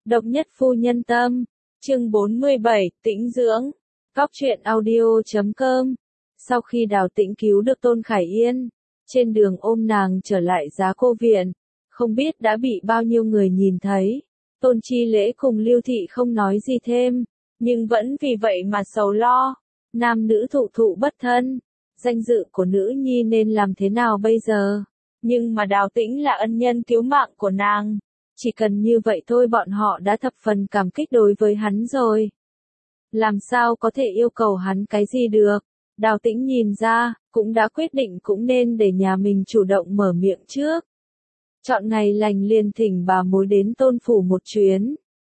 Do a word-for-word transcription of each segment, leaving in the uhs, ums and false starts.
Độc nhất phu nhân tâm, chương bốn mươi bảy, tĩnh dưỡng, góc truyện audio chấm com. Sau khi Đào Tĩnh cứu được Tôn Khải Yên, trên đường ôm nàng trở lại Giá Cô Viện, không biết đã bị bao nhiêu người nhìn thấy. Tôn Chi Lễ cùng Lưu Thị không nói gì thêm, nhưng vẫn vì vậy mà sầu lo. Nam nữ thụ thụ bất thân, danh dự của nữ nhi nên làm thế nào bây giờ? Nhưng mà Đào Tĩnh là ân nhân cứu mạng của nàng. Chỉ cần như vậy thôi bọn họ đã thập phần cảm kích đối với hắn rồi. Làm sao có thể yêu cầu hắn cái gì được? Đào Tĩnh nhìn ra, cũng đã quyết định cũng nên để nhà mình chủ động mở miệng trước. Chọn ngày lành liền thỉnh bà mối đến Tôn phủ một chuyến.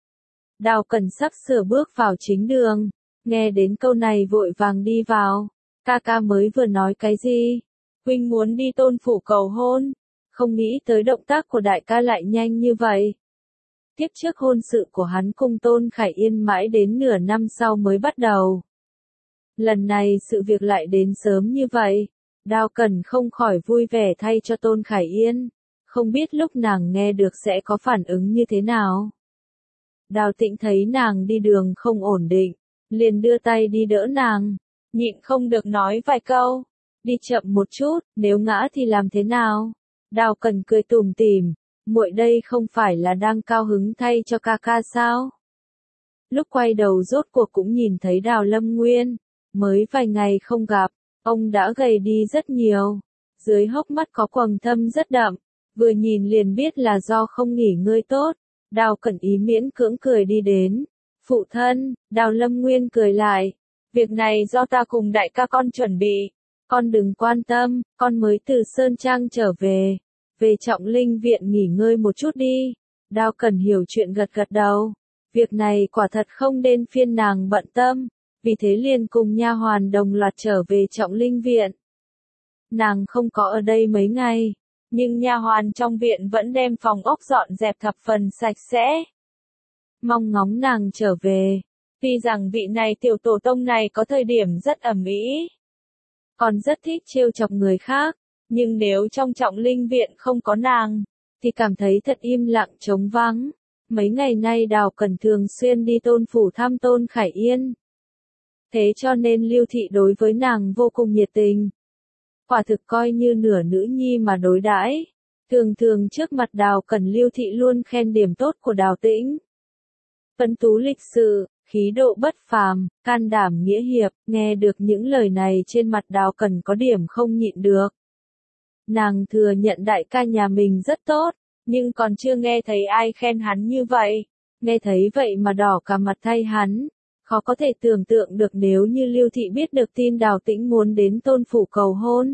Đào Cẩn sắp sửa bước vào chính đường, nghe đến câu này vội vàng đi vào. Ca ca mới vừa nói cái gì? Huynh muốn đi Tôn phủ cầu hôn? Không nghĩ tới động tác của đại ca lại nhanh như vậy. Tiếp trước hôn sự của hắn cùng Tôn Khải Yên mãi đến nửa năm sau mới bắt đầu. Lần này sự việc lại đến sớm như vậy. Đào Cẩn không khỏi vui vẻ thay cho Tôn Khải Yên. Không biết lúc nàng nghe được sẽ có phản ứng như thế nào. Đào Tĩnh thấy nàng đi đường không ổn định, liền đưa tay đi đỡ nàng, nhịn không được nói vài câu. Đi chậm một chút, nếu ngã thì làm thế nào? Đào Cẩn cười tủm tỉm, muội đây không phải là đang cao hứng thay cho ca ca sao? Lúc quay đầu rốt cuộc cũng nhìn thấy Đào Lâm Nguyên, mới vài ngày không gặp, ông đã gầy đi rất nhiều, dưới hốc mắt có quầng thâm rất đậm, vừa nhìn liền biết là do không nghỉ ngơi tốt. Đào Cẩn ý miễn cưỡng cười đi đến, phụ thân. Đào Lâm Nguyên cười lại, việc này do ta cùng đại ca con chuẩn bị. Con đừng quan tâm, con mới từ Sơn Trang trở về. Về Trọng Linh viện nghỉ ngơi một chút đi. Đào Cẩn hiểu chuyện gật gật đầu. Việc này quả thật không nên phiền nàng bận tâm. Vì thế liền cùng nha hoàn đồng loạt trở về Trọng Linh viện. Nàng không có ở đây mấy ngày. Nhưng nha hoàn trong viện vẫn đem phòng ốc dọn dẹp thập phần sạch sẽ. Mong ngóng nàng trở về. Tuy rằng vị này tiểu tổ tông này có thời điểm rất ầm ĩ, còn rất thích trêu chọc người khác, nhưng nếu trong Trọng Linh viện không có nàng, thì cảm thấy thật im lặng trống vắng. Mấy ngày nay Đào Cẩn thường xuyên đi Tôn phủ thăm Tôn Khải Yên. Thế cho nên Lưu Thị đối với nàng vô cùng nhiệt tình. Quả thực coi như nửa nữ nhi mà đối đãi. Thường thường trước mặt Đào Cẩn Lưu Thị luôn khen điểm tốt của Đào Tĩnh. Phấn tú lịch sự, khí độ bất phàm, can đảm nghĩa hiệp. Nghe được những lời này trên mặt Đào Cẩn có điểm không nhịn được. Nàng thừa nhận đại ca nhà mình rất tốt, nhưng còn chưa nghe thấy ai khen hắn như vậy. Nghe thấy vậy mà đỏ cả mặt thay hắn. Khó có thể tưởng tượng được nếu như Lưu Thị biết được tin Đào Tĩnh muốn đến Tôn phủ cầu hôn,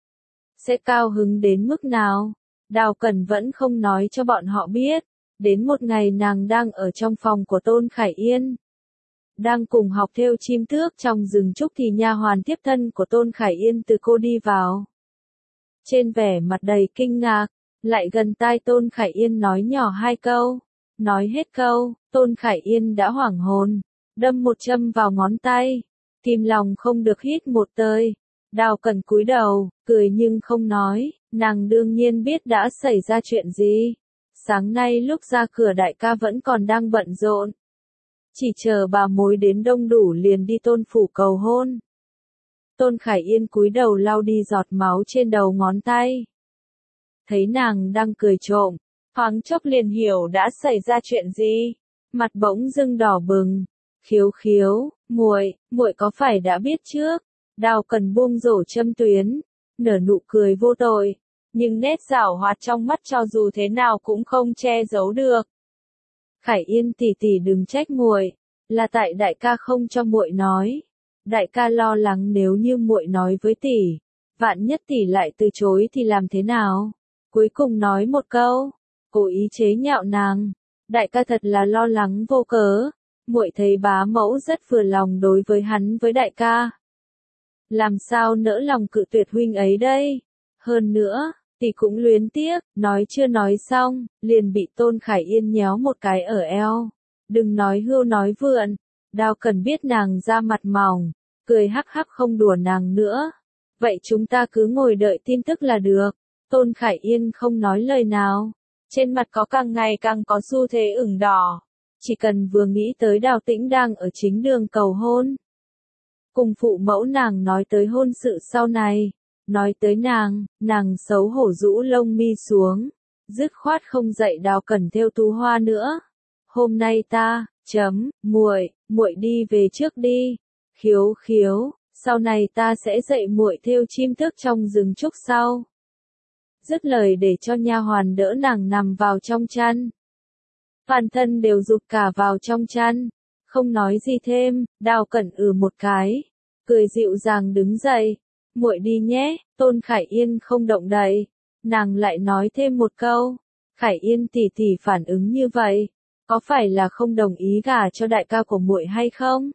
sẽ cao hứng đến mức nào. Đào Cẩn vẫn không nói cho bọn họ biết. Đến một ngày nàng đang ở trong phòng của Tôn Khải Yên, đang cùng học thêu chim tước trong rừng trúc thì nha hoàn tiếp thân của Tôn Khải Yên từ cô đi vào. Trên vẻ mặt đầy kinh ngạc, lại gần tai Tôn Khải Yên nói nhỏ hai câu. Nói hết câu, Tôn Khải Yên đã hoảng hồn, đâm một châm vào ngón tay, kìm lòng không được hít một hơi. Đào Cẩn cúi đầu, cười nhưng không nói, nàng đương nhiên biết đã xảy ra chuyện gì. Sáng nay lúc ra cửa đại ca vẫn còn đang bận rộn. Chỉ chờ bà mối đến đông đủ liền đi Tôn phủ cầu hôn. Tôn Khải Yên cúi đầu lau đi giọt máu trên đầu ngón tay. Thấy nàng đang cười trộm, thoáng chốc liền hiểu đã xảy ra chuyện gì. Mặt bỗng dưng đỏ bừng. Khiếu khiếu, muội, muội có phải đã biết trước? Đào Cẩn buông rổ châm tuyến, nở nụ cười vô tội, nhưng nét giảo hoạt trong mắt cho dù thế nào cũng không che giấu được. Khải Yên tỷ tỷ đừng trách muội, là tại đại ca không cho muội nói. Đại ca lo lắng nếu như muội nói với tỷ, vạn nhất tỷ lại từ chối thì làm thế nào? Cuối cùng nói một câu, cố ý chế nhạo nàng. Đại ca thật là lo lắng vô cớ. Muội thấy bá mẫu rất vừa lòng đối với hắn với đại ca. Làm sao nỡ lòng cự tuyệt huynh ấy đây? Hơn nữa, tỷ cũng luyến tiếc. Nói chưa nói xong, liền bị Tôn Khải Yên nhéo một cái ở eo. Đừng nói hưu nói vượn. Đào Cẩn biết nàng ra mặt mỏng, cười hắc hắc không đùa nàng nữa. Vậy chúng ta cứ ngồi đợi tin tức là được. Tôn Khải Yên không nói lời nào. Trên mặt có càng ngày càng có xu thế ửng đỏ. chỉ cần vừa nghĩ tới Đào Tĩnh đang ở chính đường cầu hôn. Cùng phụ mẫu nàng nói tới hôn sự sau này, nói tới nàng, nàng xấu hổ rũ lông mi xuống, dứt khoát không dạy Đào Cẩn thêu tú hoa nữa. Hôm nay ta, chấm, muội, muội đi về trước đi. Khiếu khiếu, sau này ta sẽ dạy muội thêu chim tước trong rừng trúc sau. Dứt lời để cho nha hoàn đỡ nàng nằm vào trong chăn. Toàn thân đều rụt cả vào trong chăn, không nói gì thêm. Đào Cẩn ừ một cái, cười dịu dàng đứng dậy. Muội đi nhé. Tôn Khải Yên không động đậy, nàng lại nói thêm một câu. Khải Yên tỷ tỷ phản ứng như vậy, có phải là không đồng ý gả cho đại ca của muội hay không?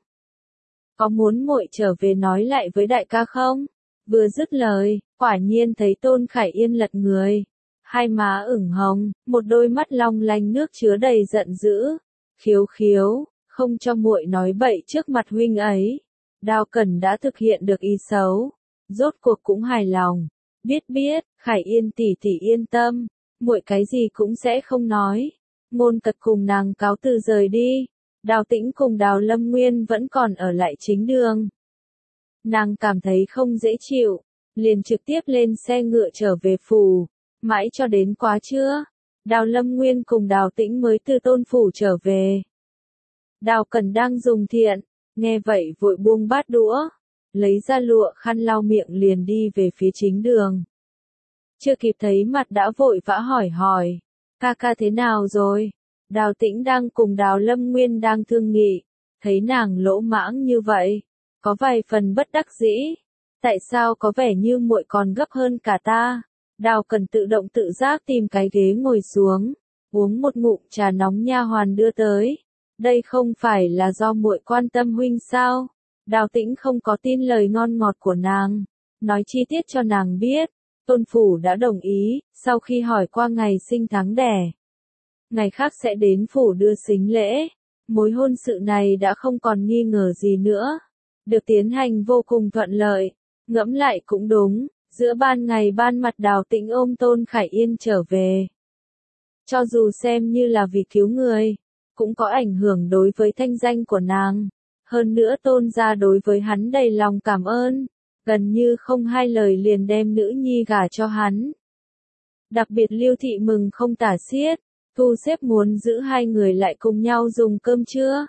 Có muốn muội trở về nói lại với đại ca không? Vừa dứt lời, quả nhiên thấy Tôn Khải Yên lật người, hai má ửng hồng, một đôi mắt long lanh nước chứa đầy giận dữ. Khiếu khiếu, không cho muội nói bậy trước mặt huynh ấy. Đào Cẩn đã thực hiện được ý xấu, rốt cuộc cũng hài lòng. Biết biết, Khải Yên tỷ tỷ yên tâm, muội cái gì cũng sẽ không nói. Ngôn Tật cùng nàng cáo từ rời đi. Đào Tĩnh cùng Đào Lâm Nguyên vẫn còn ở lại chính đường. Nàng cảm thấy không dễ chịu, liền trực tiếp lên xe ngựa trở về phủ, mãi cho đến quá trưa, Đào Lâm Nguyên cùng Đào Tĩnh mới từ Tôn phủ trở về. Đào Cẩn đang dùng thiện, nghe vậy vội buông bát đũa, lấy ra lụa khăn lau miệng liền đi về phía chính đường. Chưa kịp thấy mặt đã vội vã hỏi hỏi, ca ca thế nào rồi? Đào Tĩnh đang cùng Đào Lâm Nguyên đang thương nghị, thấy nàng lỗ mãng như vậy, có vài phần bất đắc dĩ. Tại sao có vẻ như muội còn gấp hơn cả ta? Đào Cẩn tự động tự giác tìm cái ghế ngồi xuống, uống một ngụm trà nóng nha hoàn đưa tới. Đây không phải là do muội quan tâm huynh sao? Đào Tĩnh không có tin lời ngon ngọt của nàng, nói chi tiết cho nàng biết. Tôn phủ đã đồng ý, sau khi hỏi qua ngày sinh tháng đẻ, ngày khác sẽ đến phủ đưa sính lễ. Mối hôn sự này đã không còn nghi ngờ gì nữa, được tiến hành vô cùng thuận lợi. Ngẫm lại cũng đúng, giữa ban ngày ban mặt Đào Tĩnh ôm Tôn Khải Yên trở về. Cho dù xem như là vì cứu người, cũng có ảnh hưởng đối với thanh danh của nàng. Hơn nữa Tôn gia đối với hắn đầy lòng cảm ơn, gần như không hai lời liền đem nữ nhi gả cho hắn. Đặc biệt Lưu Thị mừng không tả xiết, thu xếp muốn giữ hai người lại cùng nhau dùng cơm trưa.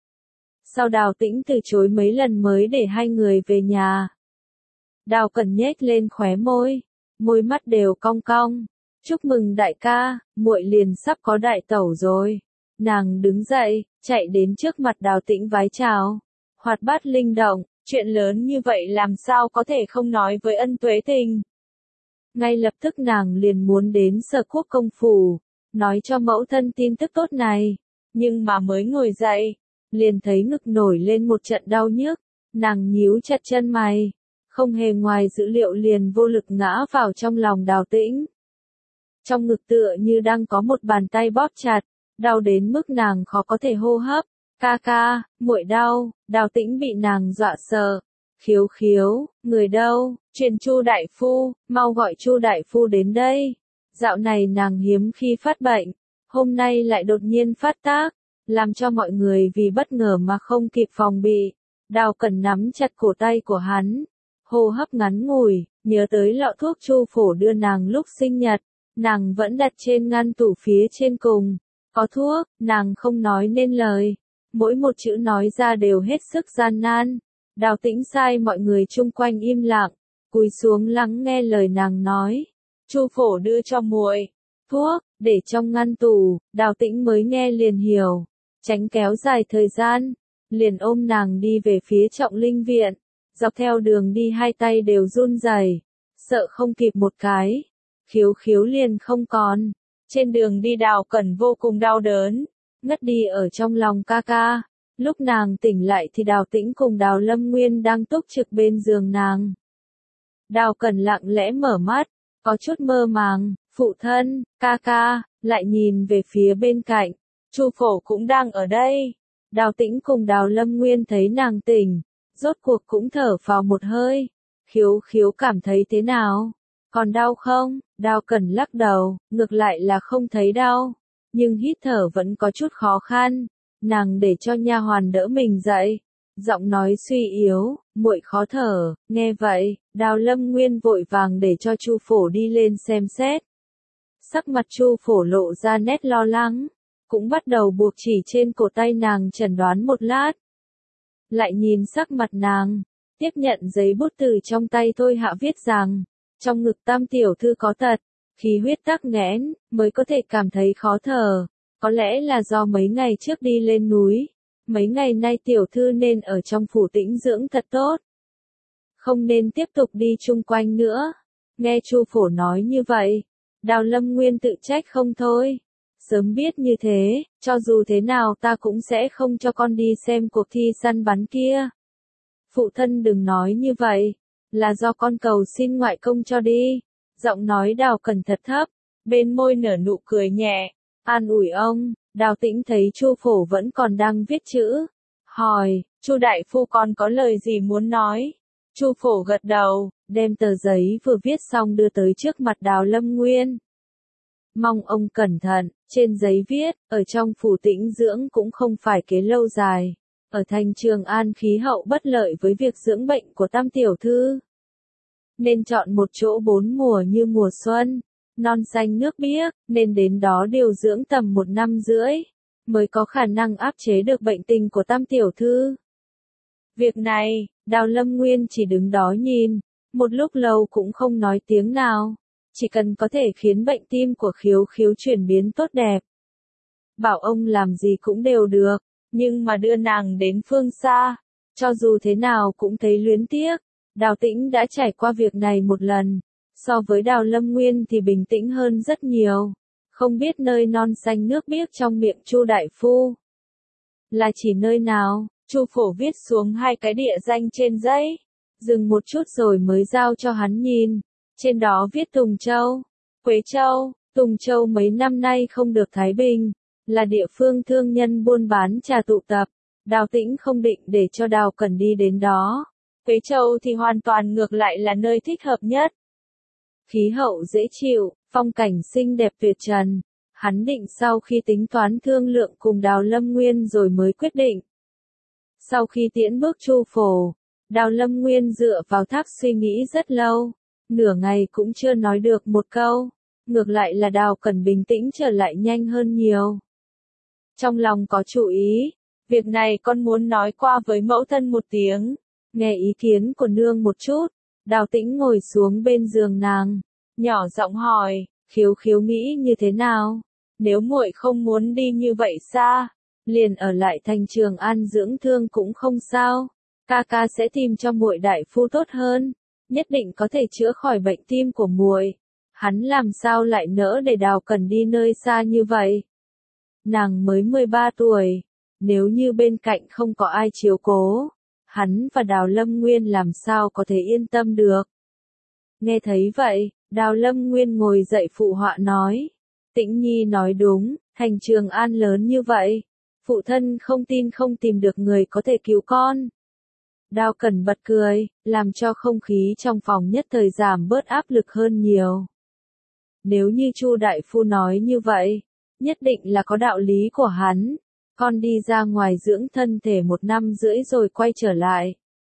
Sau Đào Tĩnh từ chối mấy lần mới để hai người về nhà. Đào Cẩn nhếch lên khóe môi, môi mắt đều cong cong. Chúc mừng đại ca, muội liền sắp có đại tẩu rồi. Nàng đứng dậy, chạy đến trước mặt Đào Tĩnh vái chào. Hoạt bát linh động, chuyện lớn như vậy làm sao có thể không nói với Ân Tuế Tình. Ngay lập tức nàng liền muốn đến Sở Quốc công phủ, nói cho mẫu thân tin tức tốt này. Nhưng mà mới ngồi dậy, liền thấy ngực nổi lên một trận đau nhức. Nàng nhíu chặt chân mày, không hề ngoài dữ liệu liền vô lực ngã vào trong lòng Đào Tĩnh. Trong ngực tựa như đang có một bàn tay bóp chặt, đau đến mức nàng khó có thể hô hấp. Ca ca, muội đau. Đào Tĩnh bị nàng dọa sợ. Khiếu khiếu, người đâu? Truyền Chu đại phu, mau gọi Chu đại phu đến đây. Dạo này nàng hiếm khi phát bệnh, hôm nay lại đột nhiên phát tác, làm cho mọi người vì bất ngờ mà không kịp phòng bị. Đào Cẩn nắm chặt cổ tay của hắn, hô hấp ngắn ngủi, nhớ tới lọ thuốc Chu phổ đưa nàng lúc sinh nhật, nàng vẫn đặt trên ngăn tủ phía trên cùng. Có thuốc, nàng không nói nên lời, mỗi một chữ nói ra đều hết sức gian nan. Đào Tĩnh sai mọi người chung quanh im lặng, cúi xuống lắng nghe lời nàng nói. Chu phổ đưa cho muội thuốc, để trong ngăn tủ. Đào Tĩnh mới nghe liền hiểu, tránh kéo dài thời gian, liền ôm nàng đi về phía Trọng Linh viện. Dọc theo đường đi hai tay đều run rẩy, sợ không kịp một cái, khiếu khiếu liền không còn. Trên đường đi Đào Cẩn vô cùng đau đớn, ngất đi ở trong lòng ca ca. Lúc nàng tỉnh lại thì Đào Tĩnh cùng Đào Lâm Nguyên đang túc trực bên giường nàng. Đào Cẩn lặng lẽ mở mắt, có chút mơ màng. Phụ thân, ca ca, lại nhìn về phía bên cạnh. Chu phổ cũng đang ở đây. Đào Tĩnh cùng Đào Lâm Nguyên thấy nàng tỉnh, rốt cuộc cũng thở phào một hơi. Khiếu khiếu cảm thấy thế nào? Còn đau không? Đào Cẩn lắc đầu, ngược lại là không thấy đau, nhưng hít thở vẫn có chút khó khăn. nàng để cho nha hoàn đỡ mình dậy. Giọng nói suy yếu, muội khó thở, nghe vậy, Đào Lâm Nguyên vội vàng để cho Chu Phổ đi lên xem xét. Sắc mặt Chu Phổ lộ ra nét lo lắng, cũng bắt đầu buộc chỉ trên cổ tay nàng chẩn đoán một lát. Lại nhìn sắc mặt nàng, tiếp nhận giấy bút từ trong tay Thôi Hạ viết rằng, trong ngực Tam tiểu thư có tật, khí huyết tắc nghẽn, mới có thể cảm thấy khó thở, có lẽ là do mấy ngày trước đi lên núi. Mấy ngày nay tiểu thư nên ở trong phủ tĩnh dưỡng thật tốt. Không nên tiếp tục đi chung quanh nữa. Nghe Chu Phổ nói như vậy, Đào Lâm Nguyên tự trách không thôi. Sớm biết như thế, cho dù thế nào ta cũng sẽ không cho con đi xem cuộc thi săn bắn kia. Phụ thân đừng nói như vậy, là do con cầu xin ngoại công cho đi. Giọng nói Đào Cẩn thật thấp, bên môi nở nụ cười nhẹ, an ủi ông. Đào Tĩnh thấy Chu Phổ vẫn còn đang viết chữ, hỏi, Chu đại phu còn có lời gì muốn nói? Chu Phổ gật đầu, đem tờ giấy vừa viết xong đưa tới trước mặt Đào Lâm Nguyên. Mong ông cẩn thận, trên giấy viết, ở trong phủ tĩnh dưỡng cũng không phải kế lâu dài. Ở thành Trường An khí hậu bất lợi với việc dưỡng bệnh của Tam tiểu thư. Nên chọn một chỗ bốn mùa như mùa xuân. Non xanh nước biếc, nên đến đó điều dưỡng tầm một năm rưỡi, mới có khả năng áp chế được bệnh tình của Tam tiểu thư. Việc này, Đào Lâm Nguyên chỉ đứng đó nhìn, một lúc lâu cũng không nói tiếng nào, chỉ cần có thể khiến bệnh tim của Khiếu Khiếu chuyển biến tốt đẹp. Bảo ông làm gì cũng đều được, nhưng mà đưa nàng đến phương xa, cho dù thế nào cũng thấy luyến tiếc. Đào Tĩnh đã trải qua việc này một lần. So với Đào Lâm Nguyên thì bình tĩnh hơn rất nhiều. Không biết nơi non xanh nước biếc trong miệng Chu đại phu là chỉ nơi nào? Chu Phổ viết xuống hai cái địa danh trên giấy, dừng một chút rồi mới giao cho hắn nhìn. Trên đó viết Tùng Châu, Quế Châu. Tùng Châu mấy năm nay không được thái bình, là địa phương thương nhân buôn bán trà tụ tập. Đào Tĩnh không định để cho Đào Cẩn đi đến đó. Quế Châu thì hoàn toàn ngược lại là nơi thích hợp nhất. Khí hậu dễ chịu, phong cảnh xinh đẹp tuyệt trần. Hắn định sau khi tính toán thương lượng cùng Đào Lâm Nguyên rồi mới quyết định. Sau khi tiễn bước Chu Phổ, Đào Lâm Nguyên dựa vào thác suy nghĩ rất lâu. Nửa ngày cũng chưa nói được một câu. Ngược lại là Đào Cẩn bình tĩnh trở lại nhanh hơn nhiều. Trong lòng có chủ ý. Việc này con muốn nói qua với mẫu thân một tiếng. Nghe ý kiến của nương một chút. Đào Tĩnh ngồi xuống bên giường nàng, nhỏ giọng hỏi, Khiếu Khiếu nghĩ như thế nào? Nếu muội không muốn đi như vậy xa, liền ở lại thành Trường An dưỡng thương cũng không sao. Ca ca sẽ tìm cho muội đại phu tốt hơn, nhất định có thể chữa khỏi bệnh tim của muội. Hắn làm sao lại nỡ để Đào Cẩn đi nơi xa như vậy? Nàng mới mười ba tuổi, nếu như bên cạnh không có ai chiếu cố, hắn và Đào Lâm Nguyên làm sao có thể yên tâm được. Nghe thấy vậy, Đào Lâm Nguyên ngồi dậy phụ họa nói. Tĩnh Nhi nói đúng, thành Trường An lớn như vậy. Phụ thân không tin không tìm được người có thể cứu con. Đào Cẩn bật cười, làm cho không khí trong phòng nhất thời giảm bớt áp lực hơn nhiều. Nếu như Chu đại phu nói như vậy, nhất định là có đạo lý của hắn. Con đi ra ngoài dưỡng thân thể một năm rưỡi rồi quay trở lại.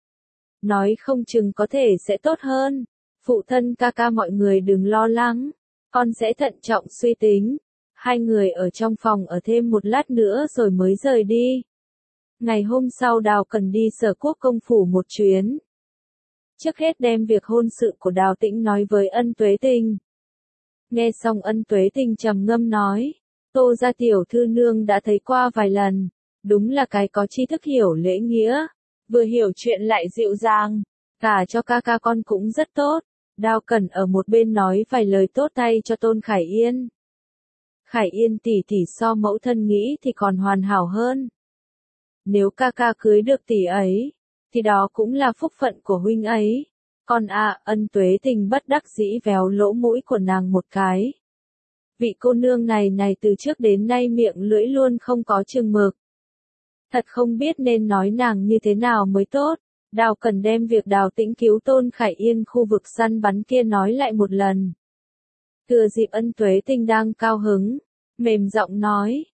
Nói không chừng có thể sẽ tốt hơn. Phụ thân ca ca mọi người đừng lo lắng. Con sẽ thận trọng suy tính. Hai người ở trong phòng ở thêm một lát nữa rồi mới rời đi. Ngày hôm sau Đào Cần đi Sở Quốc công phủ một chuyến. Trước hết đem việc hôn sự của Đào Tĩnh nói với Ân Tuế Tình. Nghe xong Ân Tuế Tình trầm ngâm nói. Tô gia tiểu thư nương đã thấy qua vài lần. Đúng là cái có tri thức hiểu lễ nghĩa. Vừa hiểu chuyện lại dịu dàng. Cả cho ca ca con cũng rất tốt. Đào Cẩn ở một bên nói vài lời tốt tay cho Tôn Khải Yên. Khải Yên tỷ tỷ so mẫu thân nghĩ thì còn hoàn hảo hơn. Nếu ca ca cưới được tỷ ấy, thì đó cũng là phúc phận của huynh ấy. Con à, Ân Tuế Tình bất đắc dĩ véo lỗ mũi của nàng một cái. Vị cô nương này này từ trước đến nay miệng lưỡi luôn không có chừng mực. Thật không biết nên nói nàng như thế nào mới tốt. Đào Cần đem việc Đào Tĩnh cứu Tôn Khải Yên khu vực săn bắn kia nói lại một lần. Thừa dịp Ân Tuế Tình đang cao hứng, mềm giọng nói,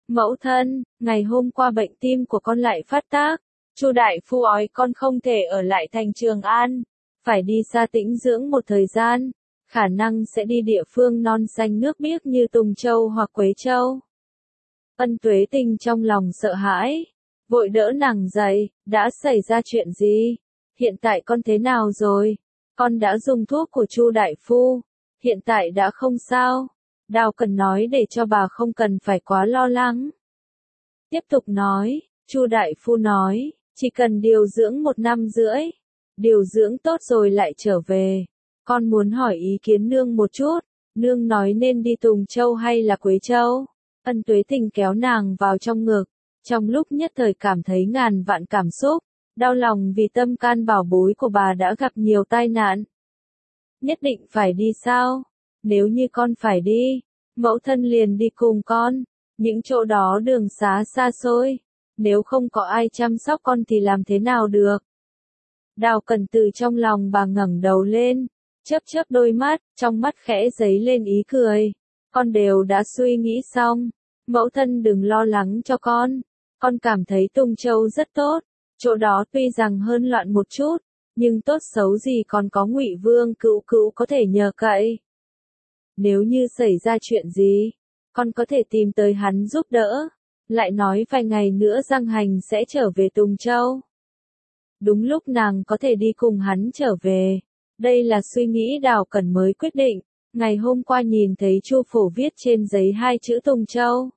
Mẫu thân, ngày hôm qua bệnh tim của con lại phát tác. Chu đại phu nói con không thể ở lại thành Trường An, phải đi xa tĩnh dưỡng một thời gian, khả năng sẽ đi địa phương non xanh nước biếc như Tùng Châu hoặc Quế Châu. Ân Tuế Tình trong lòng sợ hãi, vội đỡ nàng dậy, đã xảy ra chuyện gì? Hiện tại con thế nào rồi? Con đã dùng thuốc của Chu đại phu, hiện tại đã không sao. Đào Cần nói để cho bà không cần phải quá lo lắng. Tiếp tục nói, Chu đại phu nói, chỉ cần điều dưỡng một năm rưỡi, điều dưỡng tốt rồi lại trở về. Con muốn hỏi ý kiến nương một chút, nương nói nên đi Tùng Châu hay là Quế Châu? Ân Tuế Tình kéo nàng vào trong ngực, trong lúc nhất thời cảm thấy ngàn vạn cảm xúc, đau lòng vì tâm can bảo bối của bà đã gặp nhiều tai nạn. Nhất định phải đi sao? Nếu như con phải đi, mẫu thân liền đi cùng con, những chỗ đó đường xá xa xôi, nếu không có ai chăm sóc con thì làm thế nào được? Đào Cần từ trong lòng bà ngẩng đầu lên, chớp chớp đôi mắt, trong mắt khẽ dấy lên ý cười. Con đều đã suy nghĩ xong, mẫu thân đừng lo lắng cho con, con cảm thấy Tùng Châu rất tốt, chỗ đó tuy rằng hơn loạn một chút, nhưng tốt xấu gì còn có Ngụy Vương Cữu Cữu có thể nhờ cậy. Nếu như xảy ra chuyện gì, con có thể tìm tới hắn giúp đỡ. Lại nói vài ngày nữa Giang Hành sẽ trở về Tùng Châu. Đúng lúc nàng có thể đi cùng hắn trở về. Đây là suy nghĩ Đào Cẩn mới quyết định. Ngày hôm qua nhìn thấy Chu Phổ viết trên giấy hai chữ Tùng Châu,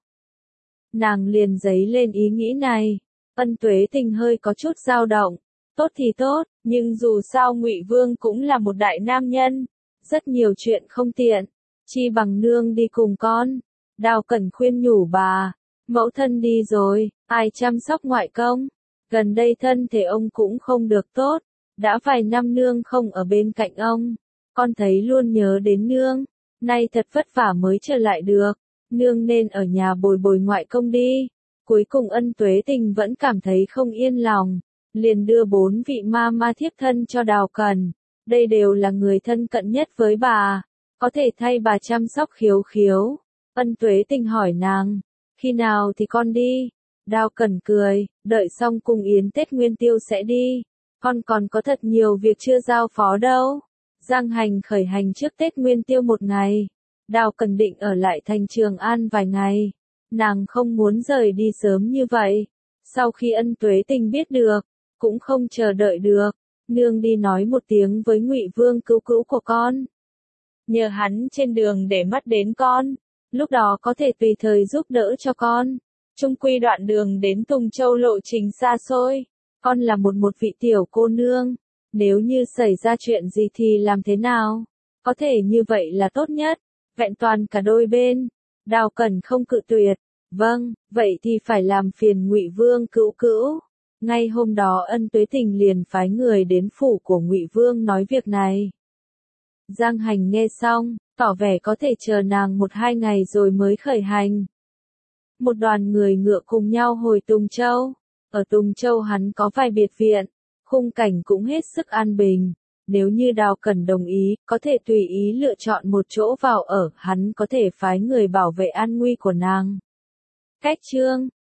nàng liền dấy lên ý nghĩ này. Ân Tuế Tình hơi có chút dao động. Tốt thì tốt, nhưng dù sao Ngụy Vương cũng là một đại nam nhân, rất nhiều chuyện không tiện, chi bằng nương đi cùng con. Đào Cẩn khuyên nhủ bà, mẫu thân đi rồi, ai chăm sóc ngoại công? Gần đây thân thể ông cũng không được tốt, đã vài năm nương không ở bên cạnh ông, con thấy luôn nhớ đến nương, nay thật vất vả mới trở lại được, nương nên ở nhà bồi bồi ngoại công đi. Cuối cùng Ân Tuế Tình vẫn cảm thấy không yên lòng, liền đưa bốn vị ma ma thiếp thân cho Đào Cần, đây đều là người thân cận nhất với bà, có thể thay bà chăm sóc Khiếu Khiếu. Ân Tuế Tình hỏi nàng, khi nào thì con đi? Đào Cần cười, đợi xong cung yến Tết Nguyên Tiêu sẽ đi, con còn có thật nhiều việc chưa giao phó đâu. Giang Hành khởi hành trước Tết Nguyên Tiêu một ngày, Đào Cần định ở lại thành Trường An vài ngày, nàng không muốn rời đi sớm như vậy. Sau khi Ân Tuế Tình biết được, cũng không chờ đợi được, nương đi nói một tiếng với Ngụy Vương Cữu Cữu của con, nhờ hắn trên đường để mắt đến con, lúc đó có thể tùy thời giúp đỡ cho con. Chung quy đoạn đường đến Tùng Châu lộ trình xa xôi, con là một một vị tiểu cô nương, nếu như xảy ra chuyện gì thì làm thế nào? Có thể như vậy là tốt nhất, vẹn toàn cả đôi bên. Đào Cẩn không cự tuyệt, vâng, vậy thì phải làm phiền Ngụy Vương Cữu Cữu. Ngay hôm đó Ân Tuế Tình liền phái người đến phủ của Ngụy Vương nói việc này. Giang Hành nghe xong, tỏ vẻ có thể chờ nàng một hai ngày rồi mới khởi hành. Một đoàn người ngựa cùng nhau hồi Tùng Châu. Ở Tùng Châu hắn có vài biệt viện, khung cảnh cũng hết sức an bình. Nếu như Đào Cẩn đồng ý, có thể tùy ý lựa chọn một chỗ vào ở, hắn có thể phái người bảo vệ an nguy của nàng. Cách chương